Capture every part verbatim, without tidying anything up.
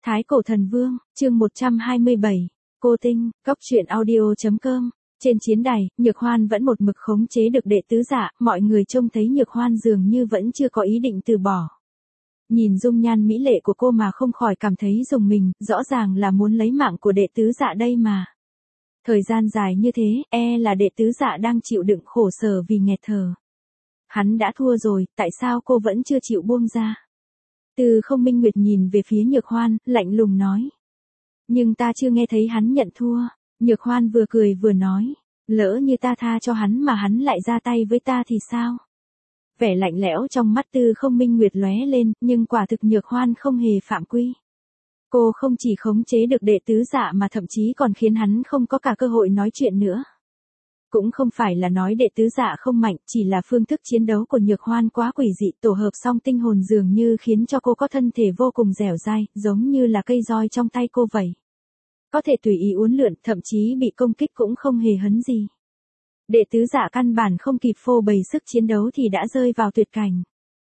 Thái Cổ Thần Vương, chương một trăm hai mươi bảy, Cô Tinh, Cốc truyện audio chấm com. Trên chiến đài, Nhược Hoan vẫn một mực khống chế được đệ tứ dạ, mọi người trông thấy Nhược Hoan dường như vẫn chưa có ý định từ bỏ. Nhìn dung nhan mỹ lệ của cô mà không khỏi cảm thấy rùng mình, rõ ràng là muốn lấy mạng của đệ tứ dạ đây mà. Thời gian dài như thế, e là đệ tứ dạ đang chịu đựng khổ sở vì nghẹt thở. Hắn đã thua rồi, tại sao cô vẫn chưa chịu buông ra? Từ Không Minh Nguyệt nhìn về phía Nhược Hoan, lạnh lùng nói. Nhưng ta chưa nghe thấy hắn nhận thua. Nhược Hoan vừa cười vừa nói. Lỡ như ta tha cho hắn mà hắn lại ra tay với ta thì sao? Vẻ lạnh lẽo trong mắt Từ Không Minh Nguyệt lóe lên, nhưng quả thực Nhược Hoan không hề phạm quy. Cô không chỉ khống chế được đệ tứ dạ mà thậm chí còn khiến hắn không có cả cơ hội nói chuyện nữa. Cũng không phải là nói đệ tứ dạ không mạnh, chỉ là phương thức chiến đấu của Nhược Hoan quá quỷ dị, tổ hợp song tinh hồn dường như khiến cho cô có thân thể vô cùng dẻo dai, giống như là cây roi trong tay cô vậy. Có thể tùy ý uốn lượn, thậm chí bị công kích cũng không hề hấn gì. Đệ tứ dạ căn bản không kịp phô bày sức chiến đấu thì đã rơi vào tuyệt cảnh.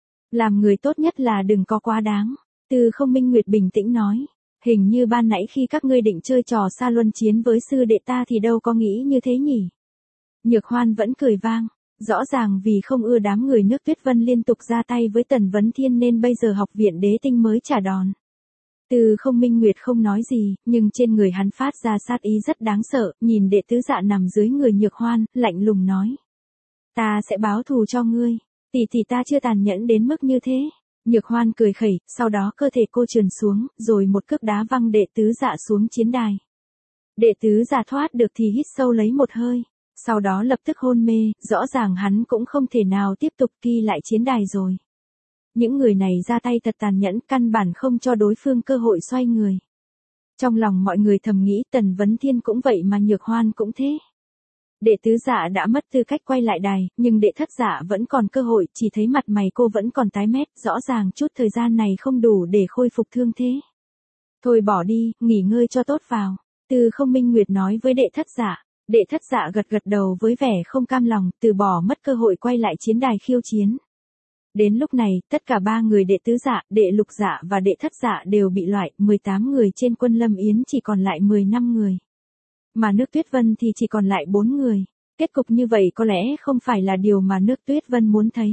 Làm người tốt nhất là đừng có quá đáng. Từ Không Minh Nguyệt bình tĩnh nói. Hình như ban nãy khi các ngươi định chơi trò xa luân chiến với sư đệ ta thì đâu có nghĩ như thế nhỉ? Nhược Hoan vẫn cười vang, rõ ràng vì không ưa đám người nước Tuyết Vân liên tục ra tay với Tần Vấn Thiên nên bây giờ học viện đế tinh mới trả đòn. Từ Không Minh Nguyệt không nói gì, nhưng trên người hắn phát ra sát ý rất đáng sợ, nhìn đệ tứ dạ nằm dưới người Nhược Hoan, lạnh lùng nói. Ta sẽ báo thù cho ngươi, tỷ tỷ ta chưa tàn nhẫn đến mức như thế. Nhược Hoan cười khẩy, sau đó cơ thể cô trườn xuống, rồi một cước đá văng đệ tứ dạ xuống chiến đài. Đệ tứ dạ thoát được thì hít sâu lấy một hơi. Sau đó lập tức hôn mê, rõ ràng hắn cũng không thể nào tiếp tục ghi lại chiến đài rồi. Những người này ra tay thật tàn nhẫn, căn bản không cho đối phương cơ hội xoay người. Trong lòng mọi người thầm nghĩ Tần Vấn Thiên cũng vậy mà Nhược Hoan cũng thế. Đệ tứ dạ đã mất tư cách quay lại đài, nhưng đệ thất dạ vẫn còn cơ hội, chỉ thấy mặt mày cô vẫn còn tái mét, rõ ràng chút thời gian này không đủ để khôi phục thương thế. Thôi bỏ đi, nghỉ ngơi cho tốt vào. Từ Không Minh Nguyệt nói với đệ thất dạ. Đệ thất dạ gật gật đầu với vẻ không cam lòng, từ bỏ mất cơ hội quay lại chiến đài khiêu chiến. Đến lúc này, tất cả ba người đệ tứ dạ, đệ lục dạ và đệ thất dạ đều bị loại, mười tám người trên quân Lâm Yến chỉ còn lại mười lăm người. Mà nước Tuyết Vân thì chỉ còn lại bốn người. Kết cục như vậy có lẽ không phải là điều mà nước Tuyết Vân muốn thấy.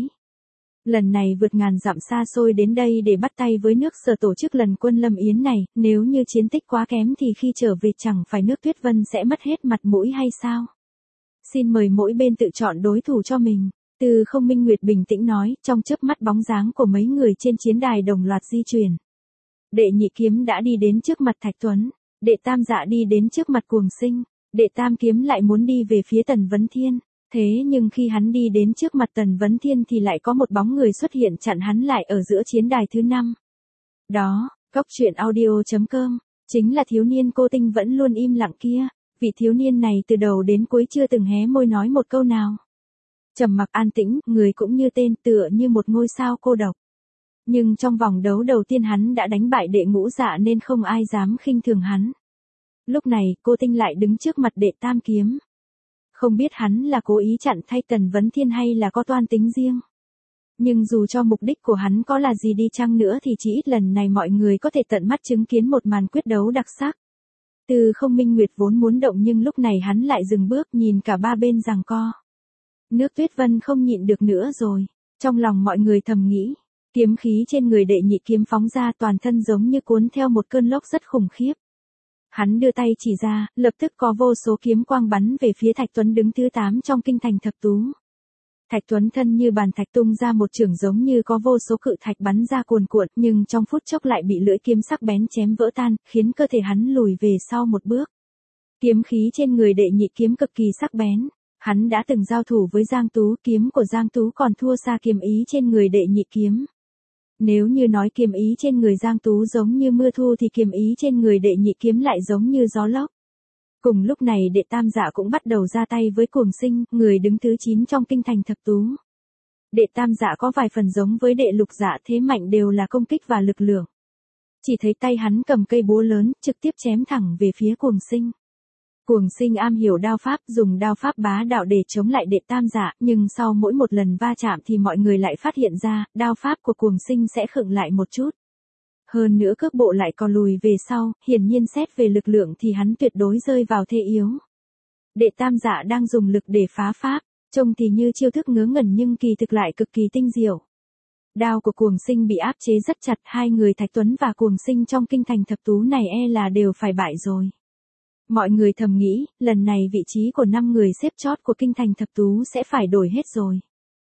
Lần này vượt ngàn dặm xa xôi đến đây để bắt tay với nước Sở tổ chức lần quân Lâm Yến này, nếu như chiến tích quá kém thì khi trở về chẳng phải nước Tuyết Vân sẽ mất hết mặt mũi hay sao? Xin mời mỗi bên tự chọn đối thủ cho mình. Từ Không Minh Nguyệt bình tĩnh nói, trong chớp mắt bóng dáng của mấy người trên chiến đài đồng loạt di chuyển. Đệ nhị kiếm đã đi đến trước mặt Thạch Tuấn, đệ tam dạ đi đến trước mặt Cuồng Sinh, đệ tam kiếm lại muốn đi về phía Tần Vấn Thiên. Thế nhưng khi hắn đi đến trước mặt Tần Vấn Thiên thì lại có một bóng người xuất hiện chặn hắn lại ở giữa chiến đài thứ năm. Đó, Cốc truyện audio chấm com, chính là thiếu niên Cô Tinh vẫn luôn im lặng kia. Vị thiếu niên này từ đầu đến cuối chưa từng hé môi nói một câu nào. Trầm mặc an tĩnh, người cũng như tên, tựa như một ngôi sao cô độc. Nhưng trong vòng đấu đầu tiên hắn đã đánh bại đệ ngũ dạ nên không ai dám khinh thường hắn. Lúc này, Cô Tinh lại đứng trước mặt đệ tam kiếm. Không biết hắn là cố ý chặn thay Tần Vấn Thiên hay là có toan tính riêng. Nhưng dù cho mục đích của hắn có là gì đi chăng nữa thì chỉ ít lần này mọi người có thể tận mắt chứng kiến một màn quyết đấu đặc sắc. Từ Không Minh Nguyệt vốn muốn động nhưng lúc này hắn lại dừng bước nhìn cả ba bên giằng co. Nước Tuyết Vân không nhịn được nữa rồi. Trong lòng mọi người thầm nghĩ. Kiếm khí trên người đệ nhị kiếm phóng ra toàn thân giống như cuốn theo một cơn lốc rất khủng khiếp. Hắn đưa tay chỉ ra, lập tức có vô số kiếm quang bắn về phía Thạch Tuấn đứng thứ tám trong kinh thành thập tú. Thạch Tuấn thân như bàn thạch tung ra một chưởng giống như có vô số cự thạch bắn ra cuồn cuộn, nhưng trong phút chốc lại bị lưỡi kiếm sắc bén chém vỡ tan, khiến cơ thể hắn lùi về sau một bước. Kiếm khí trên người đệ nhị kiếm cực kỳ sắc bén. Hắn đã từng giao thủ với Giang Tú, kiếm của Giang Tú còn thua xa kiếm ý trên người đệ nhị kiếm. Nếu như nói kiếm ý trên người Giang Tú giống như mưa thu thì kiếm ý trên người đệ nhị kiếm lại giống như gió lốc. Cùng lúc này đệ tam dạ cũng bắt đầu ra tay với Cuồng Sinh, người đứng thứ chín trong kinh thành thập tú. Đệ tam dạ có vài phần giống với đệ lục dạ, thế mạnh đều là công kích và lực lượng. Chỉ thấy tay hắn cầm cây búa lớn, trực tiếp chém thẳng về phía Cuồng Sinh. Cuồng Sinh am hiểu đao pháp, dùng đao pháp bá đạo để chống lại đệ tam dạ, nhưng sau mỗi một lần va chạm thì mọi người lại phát hiện ra, đao pháp của Cuồng Sinh sẽ khựng lại một chút. Hơn nữa cước bộ lại còn lùi về sau, hiển nhiên xét về lực lượng thì hắn tuyệt đối rơi vào thế yếu. Đệ tam dạ đang dùng lực để phá pháp, trông thì như chiêu thức ngớ ngẩn nhưng kỳ thực lại cực kỳ tinh diệu. Đao của Cuồng Sinh bị áp chế rất chặt, hai người Thạch Tuấn và Cuồng Sinh trong kinh thành thập tú này e là đều phải bại rồi. Mọi người thầm nghĩ, lần này vị trí của năm người xếp chót của kinh thành thập tú sẽ phải đổi hết rồi.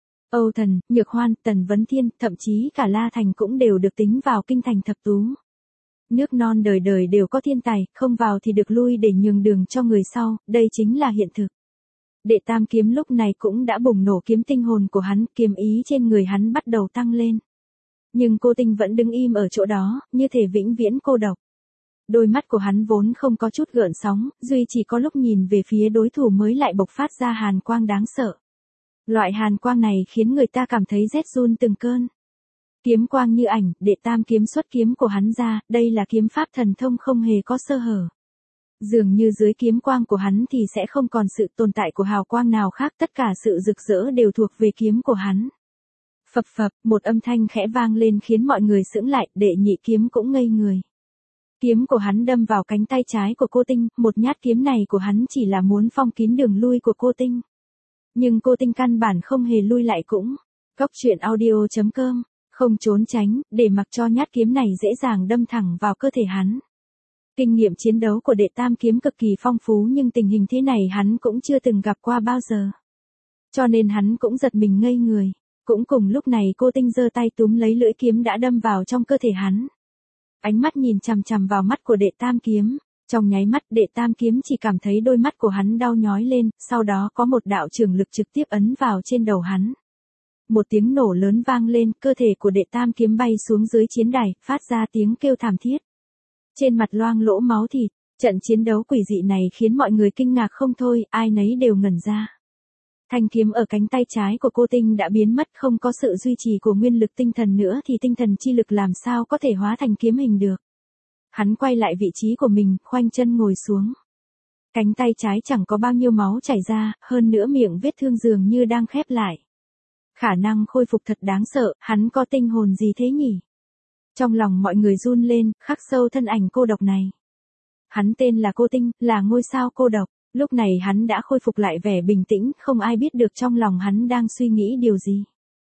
Âu Thần, Nhược Hoan, Tần Vấn Thiên, thậm chí cả La Thành cũng đều được tính vào kinh thành thập tú. Nước non đời đời đều có thiên tài, không vào thì được lui để nhường đường cho người sau, đây chính là hiện thực. Đệ tam kiếm lúc này cũng đã bùng nổ kiếm tinh hồn của hắn, kiếm ý trên người hắn bắt đầu tăng lên. Nhưng cô Tinh vẫn đứng im ở chỗ đó, như thể vĩnh viễn cô độc. Đôi mắt của hắn vốn không có chút gợn sóng, duy chỉ có lúc nhìn về phía đối thủ mới lại bộc phát ra hàn quang đáng sợ. Loại hàn quang này khiến người ta cảm thấy rét run từng cơn. Kiếm quang như ảnh, đệ tam kiếm xuất kiếm của hắn ra, đây là kiếm pháp thần thông không hề có sơ hở. Dường như dưới kiếm quang của hắn thì sẽ không còn sự tồn tại của hào quang nào khác, tất cả sự rực rỡ đều thuộc về kiếm của hắn. Phập phập, một âm thanh khẽ vang lên khiến mọi người sững lại, đệ nhị kiếm cũng ngây người. Kiếm của hắn đâm vào cánh tay trái của cô Tinh, một nhát kiếm này của hắn chỉ là muốn phong kín đường lui của cô Tinh. Nhưng cô Tinh căn bản không hề lui lại cũng. Cóc truyện audio chấm com, không trốn tránh, để mặc cho nhát kiếm này dễ dàng đâm thẳng vào cơ thể hắn. Kinh nghiệm chiến đấu của đệ tam kiếm cực kỳ phong phú nhưng tình hình thế này hắn cũng chưa từng gặp qua bao giờ. Cho nên hắn cũng giật mình ngây người. Cũng cùng lúc này cô Tinh giơ tay túm lấy lưỡi kiếm đã đâm vào trong cơ thể hắn. Ánh mắt nhìn chằm chằm vào mắt của đệ tam kiếm. Trong nháy mắt đệ tam kiếm chỉ cảm thấy đôi mắt của hắn đau nhói lên, sau đó có một đạo trường lực trực tiếp ấn vào trên đầu hắn. Một tiếng nổ lớn vang lên, cơ thể của đệ tam kiếm bay xuống dưới chiến đài, phát ra tiếng kêu thảm thiết. Trên mặt loang lỗ máu thịt, trận chiến đấu quỷ dị này khiến mọi người kinh ngạc không thôi, ai nấy đều ngẩn ra. Thanh kiếm ở cánh tay trái của cô Tinh đã biến mất, không có sự duy trì của nguyên lực tinh thần nữa thì tinh thần chi lực làm sao có thể hóa thành kiếm hình được. Hắn quay lại vị trí của mình, khoanh chân ngồi xuống. Cánh tay trái chẳng có bao nhiêu máu chảy ra, hơn nữa miệng vết thương dường như đang khép lại. Khả năng khôi phục thật đáng sợ, hắn có tinh hồn gì thế nhỉ? Trong lòng mọi người run lên, khắc sâu thân ảnh cô độc này. Hắn tên là Cô Tinh, là ngôi sao cô độc. Lúc này hắn đã khôi phục lại vẻ bình tĩnh, không ai biết được trong lòng hắn đang suy nghĩ điều gì.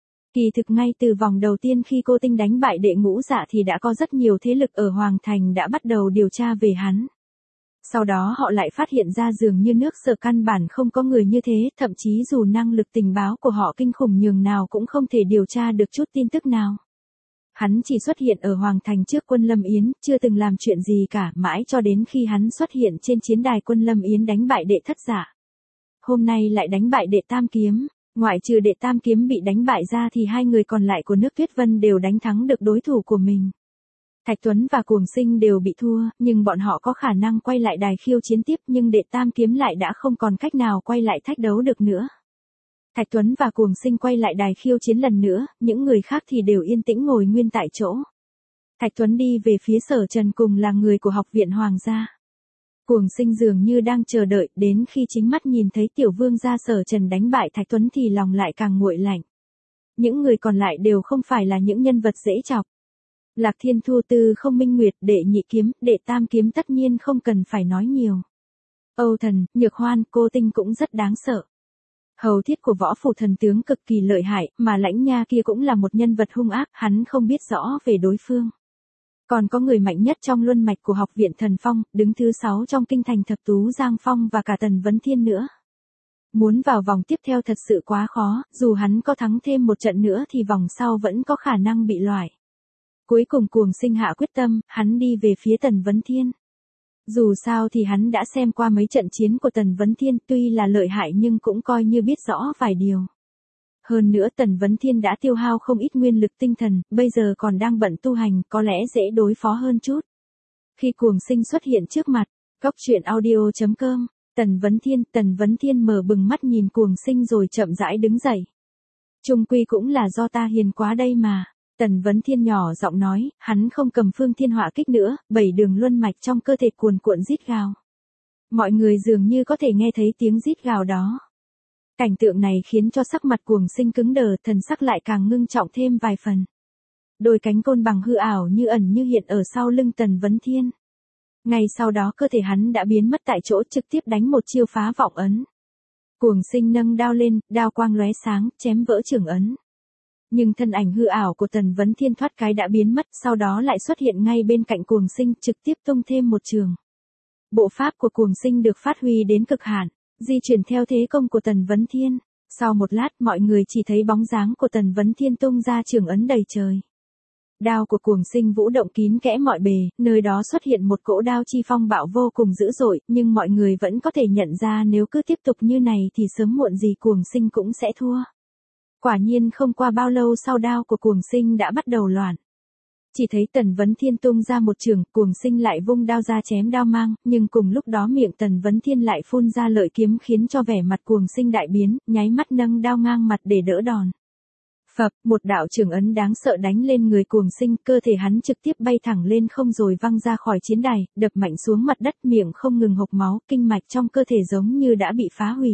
Kỳ thực ngay từ vòng đầu tiên khi cô Tinh đánh bại đệ ngũ dạ thì đã có rất nhiều thế lực ở Hoàng Thành đã bắt đầu điều tra về hắn. Sau đó họ lại phát hiện ra dường như nước Sở căn bản không có người như thế, thậm chí dù năng lực tình báo của họ kinh khủng nhường nào cũng không thể điều tra được chút tin tức nào. Hắn chỉ xuất hiện ở Hoàng Thành trước quân Lâm Yến, chưa từng làm chuyện gì cả, mãi cho đến khi hắn xuất hiện trên chiến đài quân Lâm Yến đánh bại đệ thất giả. Hôm nay lại đánh bại đệ tam kiếm, ngoại trừ đệ tam kiếm bị đánh bại ra thì hai người còn lại của nước Tuyết Vân đều đánh thắng được đối thủ của mình. Thạch Tuấn và Cuồng Sinh đều bị thua, nhưng bọn họ có khả năng quay lại đài khiêu chiến tiếp, nhưng đệ tam kiếm lại đã không còn cách nào quay lại thách đấu được nữa. Thạch Tuấn và Cuồng Sinh quay lại đài khiêu chiến lần nữa, những người khác thì đều yên tĩnh ngồi nguyên tại chỗ. Thạch Tuấn đi về phía Sở Trần cùng là người của học viện Hoàng gia. Cuồng Sinh dường như đang chờ đợi, đến khi chính mắt nhìn thấy tiểu vương gia Sở Trần đánh bại Thạch Tuấn thì lòng lại càng nguội lạnh. Những người còn lại đều không phải là những nhân vật dễ chọc. Lạc Thiên Thu Tư không minh nguyệt, đệ nhị kiếm, đệ tam kiếm tất nhiên không cần phải nói nhiều. Âu Thần, Nhược Hoan, Cô Tinh cũng rất đáng sợ. Hầu thiết của võ phủ thần tướng cực kỳ lợi hại, mà Lãnh Nha kia cũng là một nhân vật hung ác, hắn không biết rõ về đối phương. Còn có người mạnh nhất trong luân mạch của học viện Thần Phong, đứng thứ sáu trong kinh thành thập tú Giang Phong và cả Tần Vấn Thiên nữa. Muốn vào vòng tiếp theo thật sự quá khó, dù hắn có thắng thêm một trận nữa thì vòng sau vẫn có khả năng bị loại. Cuối cùng Cuồng Sinh hạ quyết tâm, hắn đi về phía Tần Vấn Thiên. Dù sao thì hắn đã xem qua mấy trận chiến của Tần Vấn Thiên, tuy là lợi hại nhưng cũng coi như biết rõ vài điều. Hơn nữa Tần Vấn Thiên đã tiêu hao không ít nguyên lực tinh thần, bây giờ còn đang bận tu hành, có lẽ dễ đối phó hơn chút. Khi Cuồng Sinh xuất hiện trước mặt, cóc truyện audio chấm com, Tần Vấn Thiên, Tần Vấn Thiên mở bừng mắt nhìn Cuồng Sinh rồi chậm rãi đứng dậy. Chung quy cũng là do ta hiền quá đây mà. Tần Vấn Thiên nhỏ giọng nói, hắn không cầm Phương Thiên Họa Kích nữa, bảy đường luân mạch trong cơ thể cuồn cuộn rít gào. Mọi người dường như có thể nghe thấy tiếng rít gào đó. Cảnh tượng này khiến cho sắc mặt Cuồng Sinh cứng đờ, thần sắc lại càng ngưng trọng thêm vài phần. đôi cánh côn bằng hư ảo như ẩn như hiện ở sau lưng Tần Vấn Thiên. Ngay sau đó cơ thể hắn đã biến mất tại chỗ, trực tiếp đánh một chiêu phá vọng ấn. Cuồng Sinh nâng đao lên, đao quang lóe sáng, chém vỡ trường ấn. Nhưng thân ảnh hư ảo của Tần Vấn Thiên thoát cái đã biến mất, sau đó lại xuất hiện ngay bên cạnh Cuồng Sinh, trực tiếp tung thêm một trường. Bộ pháp của Cuồng Sinh được phát huy đến cực hạn, di chuyển theo thế công của Tần Vấn Thiên. Sau một lát, mọi người chỉ thấy bóng dáng của Tần Vấn Thiên tung ra trường ấn đầy trời. Đao của Cuồng Sinh vũ động kín kẽ mọi bề, nơi đó xuất hiện một cỗ đao chi phong bạo vô cùng dữ dội, nhưng mọi người vẫn có thể nhận ra nếu cứ tiếp tục như này thì sớm muộn gì Cuồng Sinh cũng sẽ thua. Quả nhiên không qua bao lâu sau đao của Cuồng Sinh đã bắt đầu loạn. Chỉ thấy Tần Vấn Thiên tung ra một trường, Cuồng Sinh lại vung đao ra chém đao mang, nhưng cùng lúc đó miệng Tần Vấn Thiên lại phun ra lợi kiếm khiến cho vẻ mặt Cuồng Sinh đại biến, nháy mắt nâng đao ngang mặt để đỡ đòn. Phập, một đạo trường ấn đáng sợ đánh lên người Cuồng Sinh, cơ thể hắn trực tiếp bay thẳng lên không rồi văng ra khỏi chiến đài, đập mạnh xuống mặt đất, miệng không ngừng hộc máu, kinh mạch trong cơ thể giống như đã bị phá hủy.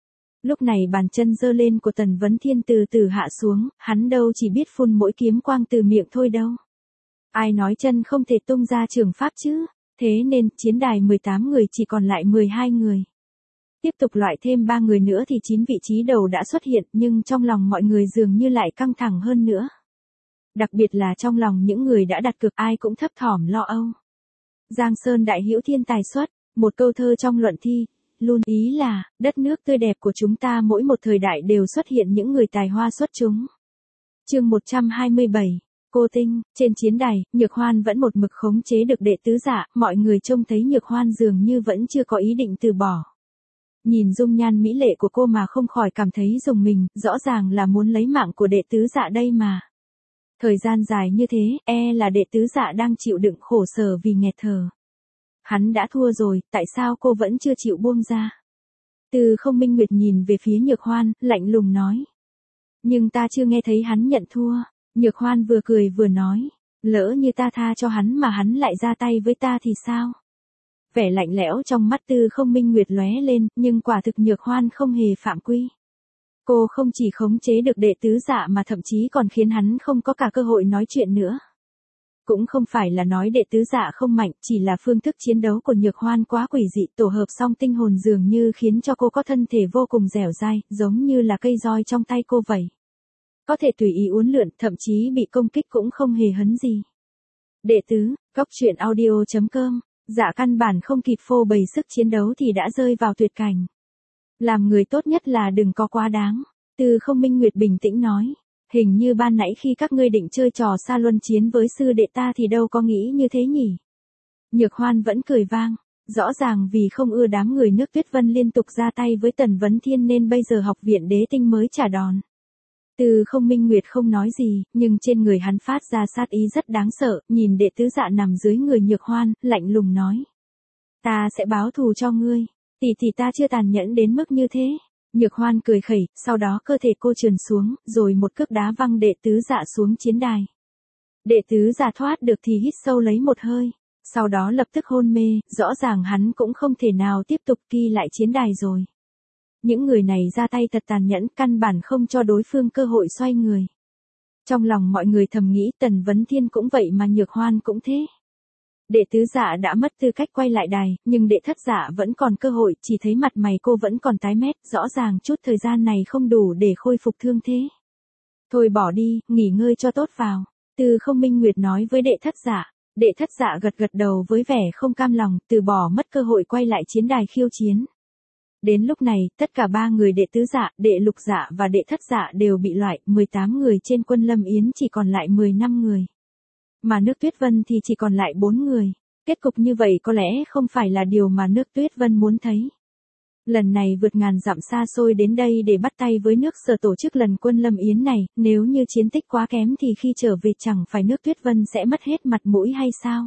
Lúc này bàn chân giơ lên của Tần Vấn Thiên từ từ hạ xuống, hắn đâu chỉ biết phun mỗi kiếm quang từ miệng thôi đâu. Ai nói chân không thể tung ra trường pháp chứ, thế nên chiến đài mười tám người chỉ còn lại mười hai người. Tiếp tục loại thêm ba người nữa thì chín vị trí đầu đã xuất hiện, nhưng trong lòng mọi người dường như lại căng thẳng hơn nữa. Đặc biệt là trong lòng những người đã đặt cược ai cũng thấp thỏm lo âu. Giang Sơn đại hữu thiên tài xuất, một câu thơ trong luận thi, luôn ý là, đất nước tươi đẹp của chúng ta mỗi một thời đại đều xuất hiện những người tài hoa xuất chúng. Chương một trăm hai mươi bảy, Cô Tinh, trên chiến đài, Nhược Hoan vẫn một mực khống chế được đệ tứ dạ, mọi người trông thấy Nhược Hoan dường như vẫn chưa có ý định từ bỏ. Nhìn dung nhan mỹ lệ của cô mà không khỏi cảm thấy rùng mình, rõ ràng là muốn lấy mạng của đệ tứ dạ đây mà. Thời gian dài như thế, e là đệ tứ dạ đang chịu đựng khổ sở vì nghẹt thở. Hắn đã thua rồi, tại sao cô vẫn chưa chịu buông ra? Từ Không Minh Nguyệt nhìn về phía Nhược Hoan, lạnh lùng nói. Nhưng ta chưa nghe thấy hắn nhận thua. Nhược Hoan vừa cười vừa nói. Lỡ như ta tha cho hắn mà hắn lại ra tay với ta thì sao? Vẻ lạnh lẽo trong mắt Tư Không Minh Nguyệt lóe lên, nhưng quả thực Nhược Hoan không hề phạm quy. Cô không chỉ khống chế được đệ tứ dạ mà thậm chí còn khiến hắn không có cả cơ hội nói chuyện nữa. Cũng không phải là nói đệ tứ dạ không mạnh, chỉ là phương thức chiến đấu của Nhược Hoan quá quỷ dị, tổ hợp song tinh hồn dường như khiến cho cô có thân thể vô cùng dẻo dai, giống như là cây roi trong tay cô vậy. Có thể tùy ý uốn lượn, thậm chí bị công kích cũng không hề hấn gì. Đệ tứ, góc truyện audio chấm com, dạ căn bản không kịp phô bày sức chiến đấu thì đã rơi vào tuyệt cảnh. Làm người tốt nhất là đừng có quá đáng. Từ Không Minh Nguyệt bình tĩnh nói. Hình như ban nãy khi các ngươi định chơi trò xa luân chiến với sư đệ ta thì đâu có nghĩ như thế nhỉ. Nhược Hoan vẫn cười vang. Rõ ràng vì không ưa đám người nước Tuyết Vân liên tục ra tay với Tần Vấn Thiên nên bây giờ học viện đế tinh mới trả đòn. Từ Không Minh Nguyệt không nói gì, nhưng trên người hắn phát ra sát ý rất đáng sợ, nhìn đệ tứ dạ nằm dưới người Nhược Hoan, lạnh lùng nói. Ta sẽ báo thù cho ngươi, tỷ tỷ ta chưa tàn nhẫn đến mức như thế. Nhược Hoan cười khẩy, sau đó cơ thể cô trườn xuống, rồi một cước đá văng đệ tứ dạ xuống chiến đài. Đệ tứ dạ thoát được thì hít sâu lấy một hơi, sau đó lập tức hôn mê, rõ ràng hắn cũng không thể nào tiếp tục ghi lại chiến đài rồi. Những người này ra tay thật tàn nhẫn, căn bản không cho đối phương cơ hội xoay người. Trong lòng mọi người thầm nghĩ Tần Vấn Thiên cũng vậy mà Nhược Hoan cũng thế. Đệ tứ dạ đã mất tư cách quay lại đài, nhưng đệ thất dạ vẫn còn cơ hội, chỉ thấy mặt mày cô vẫn còn tái mét, rõ ràng chút thời gian này không đủ để khôi phục thương thế. Thôi bỏ đi, nghỉ ngơi cho tốt vào. Từ Không Minh Nguyệt nói với đệ thất dạ. Đệ thất dạ gật gật đầu với vẻ không cam lòng, từ bỏ mất cơ hội quay lại chiến đài khiêu chiến. Đến lúc này, tất cả ba người đệ tứ dạ, đệ lục dạ và đệ thất dạ đều bị loại, mười tám người trên quân Lâm Yến chỉ còn lại mười lăm người. Mà nước Tuyết Vân thì chỉ còn lại bốn người. Kết cục như vậy có lẽ không phải là điều mà nước Tuyết Vân muốn thấy. Lần này vượt ngàn dặm xa xôi đến đây để bắt tay với nước Sở tổ chức lần quân Lâm Yến này, nếu như chiến tích quá kém thì khi trở về chẳng phải nước Tuyết Vân sẽ mất hết mặt mũi hay sao?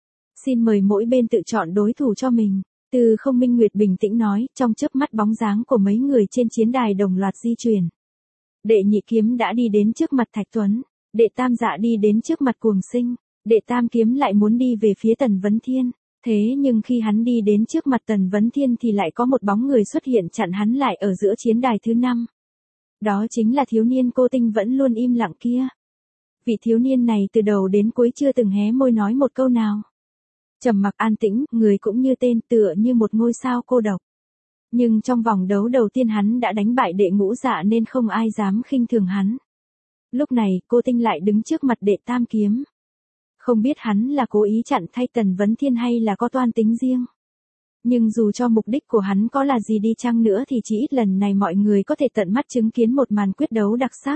Xin mời mỗi bên tự chọn đối thủ cho mình. Từ Không Minh Nguyệt bình tĩnh nói, trong chớp mắt bóng dáng của mấy người trên chiến đài đồng loạt di chuyển. Đệ nhị kiếm đã đi đến trước mặt Thạch Tuấn, đệ tam dạ đi đến trước mặt Cuồng Sinh, đệ tam kiếm lại muốn đi về phía Tần Vấn Thiên. Thế nhưng khi hắn đi đến trước mặt Tần Vấn Thiên thì lại có một bóng người xuất hiện chặn hắn lại ở giữa chiến đài thứ năm. Đó chính là thiếu niên Cô Tinh vẫn luôn im lặng kia. Vị thiếu niên này từ đầu đến cuối chưa từng hé môi nói một câu nào. Trầm mặc an tĩnh, người cũng như tên, tựa như một ngôi sao cô độc. Nhưng trong vòng đấu đầu tiên hắn đã đánh bại đệ ngũ dạ nên không ai dám khinh thường hắn. Lúc này, cô Tinh lại đứng trước mặt đệ tam kiếm. Không biết hắn là cố ý chặn thay Tần Vấn Thiên hay là có toan tính riêng. Nhưng dù cho mục đích của hắn có là gì đi chăng nữa thì chỉ ít lần này mọi người có thể tận mắt chứng kiến một màn quyết đấu đặc sắc.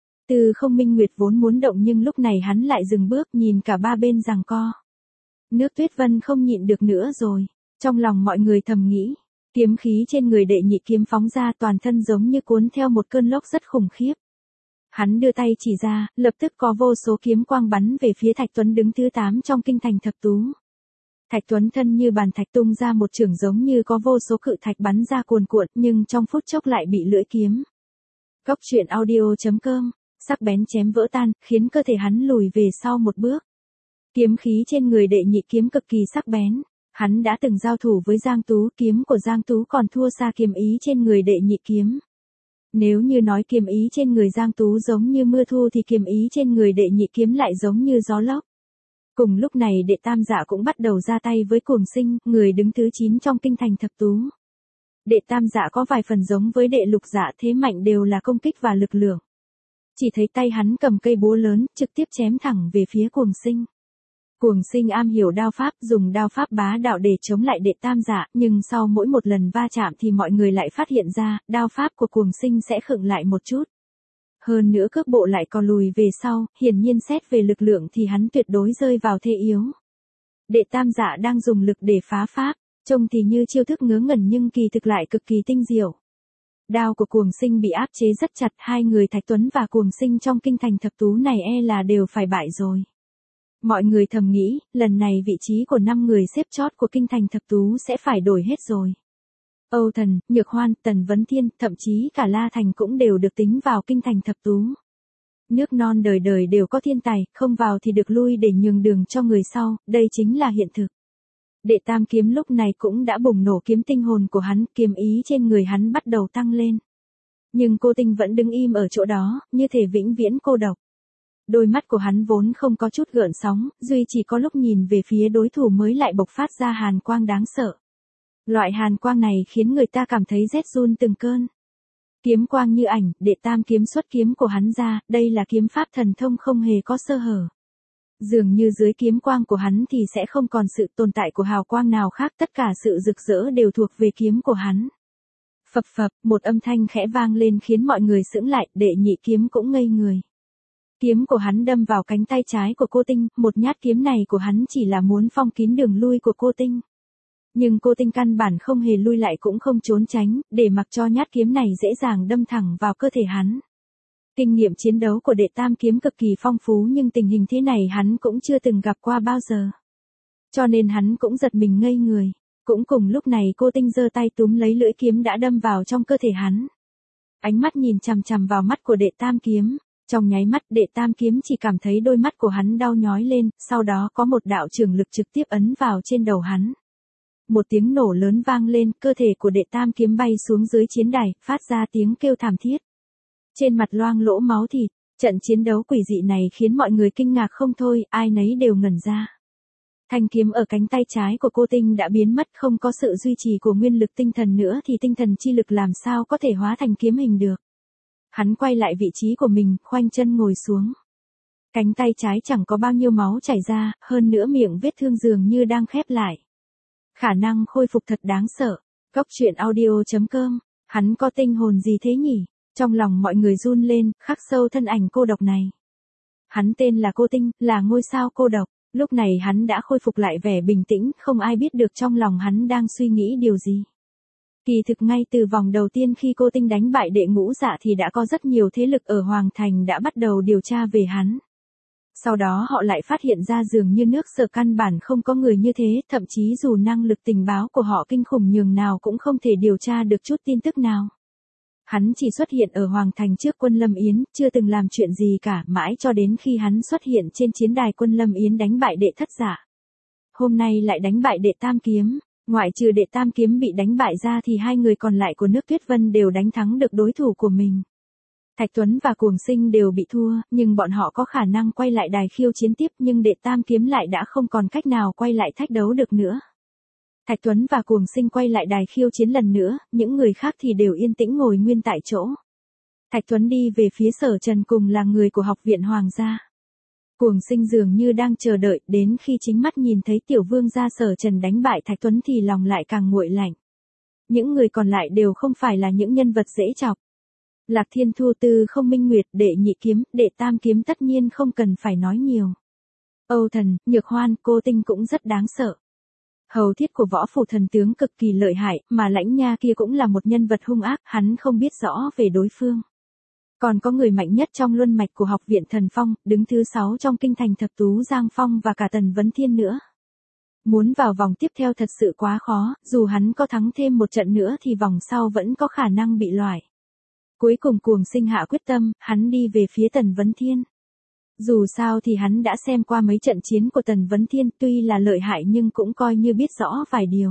Từ Không Minh Nguyệt vốn muốn động nhưng lúc này hắn lại dừng bước nhìn cả ba bên giằng co. Nước Tuyết Vân không nhịn được nữa rồi. Trong lòng mọi người thầm nghĩ. Kiếm khí trên người đệ nhị kiếm phóng ra toàn thân giống như cuốn theo một cơn lốc rất khủng khiếp. Hắn đưa tay chỉ ra, lập tức có vô số kiếm quang bắn về phía Thạch Tuấn đứng thứ tám trong kinh thành thập tú. Thạch Tuấn thân như bàn thạch tung ra một chưởng giống như có vô số cự thạch bắn ra cuồn cuộn nhưng trong phút chốc lại bị lưỡi kiếm. Góc truyện audio chấm com, sắc bén chém vỡ tan, khiến cơ thể hắn lùi về sau một bước. Kiếm khí trên người đệ nhị kiếm cực kỳ sắc bén. Hắn đã từng giao thủ với Giang Tú, kiếm của Giang Tú còn thua xa kiếm ý trên người đệ nhị kiếm. Nếu như nói kiếm ý trên người Giang Tú giống như mưa thu thì kiếm ý trên người đệ nhị kiếm lại giống như gió lốc. Cùng lúc này đệ tam dạ cũng bắt đầu ra tay với Cuồng Sinh, người đứng thứ chín trong kinh thành thập tú. Đệ tam dạ có vài phần giống với đệ lục dạ, thế mạnh đều là công kích và lực lượng. Chỉ thấy tay hắn cầm cây búa lớn, trực tiếp chém thẳng về phía Cuồng Sinh. Cuồng Sinh am hiểu đao pháp, dùng đao pháp bá đạo để chống lại đệ tam dạ, nhưng sau mỗi một lần va chạm thì mọi người lại phát hiện ra, đao pháp của Cuồng Sinh sẽ khựng lại một chút. Hơn nữa cước bộ lại còn lùi về sau, hiển nhiên xét về lực lượng thì hắn tuyệt đối rơi vào thế yếu. Đệ tam dạ đang dùng lực để phá pháp, trông thì như chiêu thức ngớ ngẩn nhưng kỳ thực lại cực kỳ tinh diệu. Đao của Cuồng Sinh bị áp chế rất chặt, hai người Thạch Tuấn và Cuồng Sinh trong kinh thành thập tú này e là đều phải bại rồi. Mọi người thầm nghĩ, lần này vị trí của năm người xếp chót của kinh thành thập tú sẽ phải đổi hết rồi. Âu Thần, Nhược Hoan, Tần Vấn Thiên, thậm chí cả La Thành cũng đều được tính vào kinh thành thập tú. Nước non đời đời đều có thiên tài, không vào thì được lui để nhường đường cho người sau, đây chính là hiện thực. Đệ tam kiếm lúc này cũng đã bùng nổ kiếm tinh hồn của hắn, kiếm ý trên người hắn bắt đầu tăng lên. Nhưng cô Tinh vẫn đứng im ở chỗ đó, như thể vĩnh viễn cô độc. Đôi mắt của hắn vốn không có chút gợn sóng, duy chỉ có lúc nhìn về phía đối thủ mới lại bộc phát ra hàn quang đáng sợ. Loại hàn quang này khiến người ta cảm thấy rét run từng cơn. Kiếm quang như ảnh, đệ tam kiếm xuất kiếm của hắn ra, đây là kiếm pháp thần thông không hề có sơ hở. Dường như dưới kiếm quang của hắn thì sẽ không còn sự tồn tại của hào quang nào khác, tất cả sự rực rỡ đều thuộc về kiếm của hắn. Phập phập, một âm thanh khẽ vang lên khiến mọi người sững lại, đệ nhị kiếm cũng ngây người. Kiếm của hắn đâm vào cánh tay trái của cô Tinh, một nhát kiếm này của hắn chỉ là muốn phong kín đường lui của cô Tinh. Nhưng cô Tinh căn bản không hề lui lại cũng không trốn tránh, để mặc cho nhát kiếm này dễ dàng đâm thẳng vào cơ thể hắn. Kinh nghiệm chiến đấu của đệ tam kiếm cực kỳ phong phú nhưng tình hình thế này hắn cũng chưa từng gặp qua bao giờ. Cho nên hắn cũng giật mình ngây người. Cũng cùng lúc này cô Tinh giơ tay túm lấy lưỡi kiếm đã đâm vào trong cơ thể hắn. Ánh mắt nhìn chằm chằm vào mắt của đệ tam kiếm. Trong nháy mắt đệ tam kiếm chỉ cảm thấy đôi mắt của hắn đau nhói lên, sau đó có một đạo trường lực trực tiếp ấn vào trên đầu hắn. Một tiếng nổ lớn vang lên, cơ thể của đệ tam kiếm bay xuống dưới chiến đài, phát ra tiếng kêu thảm thiết. Trên mặt loang lỗ máu thịt, trận chiến đấu quỷ dị này khiến mọi người kinh ngạc không thôi, ai nấy đều ngẩn ra. Thanh kiếm ở cánh tay trái của cô Tinh đã biến mất, không có sự duy trì của nguyên lực tinh thần nữa thì tinh thần chi lực làm sao có thể hóa thành kiếm hình được. Hắn quay lại vị trí của mình, khoanh chân ngồi xuống. Cánh tay trái chẳng có bao nhiêu máu chảy ra, hơn nữa miệng vết thương dường như đang khép lại. Khả năng khôi phục thật đáng sợ. Góc truyện audio chấm com, hắn có tinh hồn gì thế nhỉ? Trong lòng mọi người run lên, khắc sâu thân ảnh cô độc này. Hắn tên là Cô Tinh, là ngôi sao cô độc. Lúc này hắn đã khôi phục lại vẻ bình tĩnh, không ai biết được trong lòng hắn đang suy nghĩ điều gì. Kỳ thực ngay từ vòng đầu tiên khi cô Tinh đánh bại đệ ngũ dạ thì đã có rất nhiều thế lực ở Hoàng Thành đã bắt đầu điều tra về hắn. Sau đó họ lại phát hiện ra dường như nước Sở căn bản không có người như thế, thậm chí dù năng lực tình báo của họ kinh khủng nhường nào cũng không thể điều tra được chút tin tức nào. Hắn chỉ xuất hiện ở Hoàng Thành trước quân Lâm Yến, chưa từng làm chuyện gì cả, mãi cho đến khi hắn xuất hiện trên chiến đài quân Lâm Yến đánh bại đệ thất giả. Hôm nay lại đánh bại đệ tam kiếm, ngoại trừ đệ tam kiếm bị đánh bại ra thì hai người còn lại của nước Tuyết Vân đều đánh thắng được đối thủ của mình. Thạch Tuấn và Cuồng Sinh đều bị thua, nhưng bọn họ có khả năng quay lại đài khiêu chiến tiếp, nhưng đệ tam kiếm lại đã không còn cách nào quay lại thách đấu được nữa. Thạch Tuấn và Cuồng Sinh quay lại đài khiêu chiến lần nữa, những người khác thì đều yên tĩnh ngồi nguyên tại chỗ. Thạch Tuấn đi về phía Sở Trần cùng là người của Học viện Hoàng gia. Cuồng Sinh dường như đang chờ đợi, đến khi chính mắt nhìn thấy tiểu vương gia Sở Trần đánh bại Thạch Tuấn thì lòng lại càng nguội lạnh. Những người còn lại đều không phải là những nhân vật dễ chọc. Lạc Thiên Thu, Tư Không Minh Nguyệt, đệ nhị kiếm, đệ tam kiếm tất nhiên không cần phải nói nhiều. Âu Thần, Nhược Hoan, Cô Tinh cũng rất đáng sợ. Hầu thiết của võ phủ thần tướng cực kỳ lợi hại, mà Lãnh Nha kia cũng là một nhân vật hung ác, hắn không biết rõ về đối phương. Còn có người mạnh nhất trong luân mạch của Học viện Thần Phong, đứng thứ sáu trong kinh thành Thập Tú Giang Phong và cả Tần Vấn Thiên nữa. Muốn vào vòng tiếp theo thật sự quá khó, dù hắn có thắng thêm một trận nữa thì vòng sau vẫn có khả năng bị loại. Cuối cùng Cuồng Sinh hạ quyết tâm, hắn đi về phía Tần Vấn Thiên. Dù sao thì hắn đã xem qua mấy trận chiến của Tần Vấn Thiên, tuy là lợi hại nhưng cũng coi như biết rõ vài điều.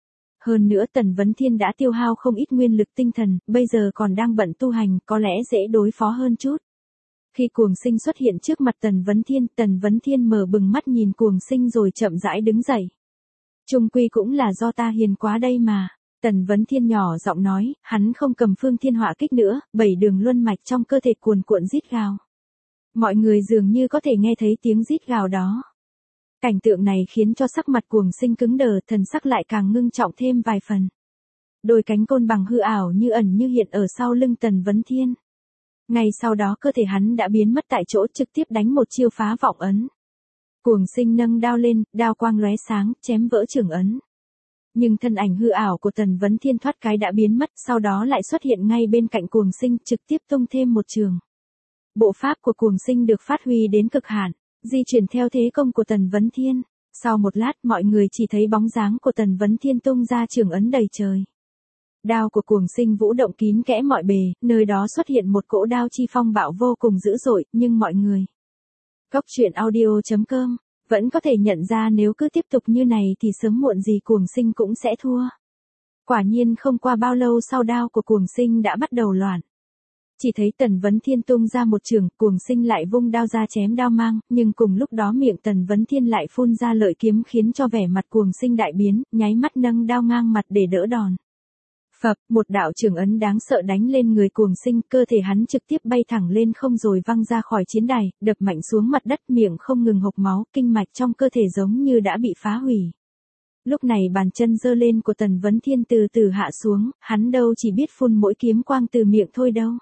Hơn nữa Tần Vấn Thiên đã tiêu hao không ít nguyên lực tinh thần, bây giờ còn đang bận tu hành, có lẽ dễ đối phó hơn chút. Khi Cuồng Sinh xuất hiện trước mặt Tần Vấn Thiên, Tần Vấn Thiên mở bừng mắt nhìn Cuồng Sinh rồi chậm rãi đứng dậy. Chung quy cũng là do ta hiền quá đây mà. Tần Vấn Thiên nhỏ giọng nói, hắn không cầm Phương Thiên Hỏa Kích nữa, bảy đường luân mạch trong cơ thể cuồn cuộn rít gào. Mọi người dường như có thể nghe thấy tiếng rít gào đó. Cảnh tượng này khiến cho sắc mặt Cuồng Sinh cứng đờ, thần sắc lại càng ngưng trọng thêm vài phần. Đôi cánh côn bằng hư ảo như ẩn như hiện ở sau lưng Tần Vấn Thiên. Ngay sau đó cơ thể hắn đã biến mất tại chỗ, trực tiếp đánh một chiêu phá vọng ấn. Cuồng Sinh nâng đao lên, đao quang lóe sáng, chém vỡ trường ấn. Nhưng thân ảnh hư ảo của Tần Vấn Thiên thoát cái đã biến mất, sau đó lại xuất hiện ngay bên cạnh Cuồng Sinh, trực tiếp tung thêm một trường. Bộ pháp của Cuồng Sinh được phát huy đến cực hạn, di chuyển theo thế công của Tần Vấn Thiên. Sau một lát mọi người chỉ thấy bóng dáng của Tần Vấn Thiên tung ra trường ấn đầy trời. Đao của Cuồng Sinh vũ động kín kẽ mọi bề, nơi đó xuất hiện một cỗ đao chi phong bạo vô cùng dữ dội, nhưng mọi người. Góc truyện audio chấm com vẫn có thể nhận ra nếu cứ tiếp tục như này thì sớm muộn gì Cuồng Sinh cũng sẽ thua. Quả nhiên không qua bao lâu sau đao của Cuồng Sinh đã bắt đầu loạn. Chỉ thấy Tần Vấn Thiên tung ra một trường, Cuồng Sinh lại vung đao ra chém đao mang, nhưng cùng lúc đó miệng Tần Vấn Thiên lại phun ra lợi kiếm khiến cho vẻ mặt Cuồng Sinh đại biến, nháy mắt nâng đao ngang mặt để đỡ đòn. Phập, một đạo trường ấn đáng sợ đánh lên người Cuồng Sinh, cơ thể hắn trực tiếp bay thẳng lên không rồi văng ra khỏi chiến đài, đập mạnh xuống mặt đất, miệng không ngừng hộc máu, kinh mạch trong cơ thể giống như đã bị phá hủy. Lúc này bàn chân giơ lên của Tần Vấn Thiên từ từ hạ xuống, hắn đâu chỉ biết phun mỗi kiếm quang từ miệng thôi đâu.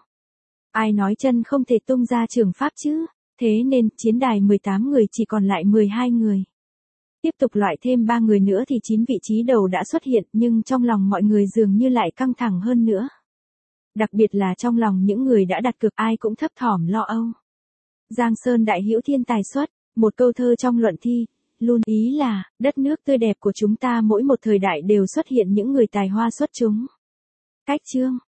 Ai nói chân không thể tung ra trường pháp chứ, thế nên chiến đài mười tám người chỉ còn lại mười hai người. Tiếp tục loại thêm ba người nữa thì chín vị trí đầu đã xuất hiện, nhưng trong lòng mọi người dường như lại căng thẳng hơn nữa. Đặc biệt là trong lòng những người đã đặt cược ai cũng thấp thỏm lo âu. Giang Sơn đại hữu thiên tài xuất, một câu thơ trong luận thi, luôn ý là, đất nước tươi đẹp của chúng ta mỗi một thời đại đều xuất hiện những người tài hoa xuất chúng. Cách chương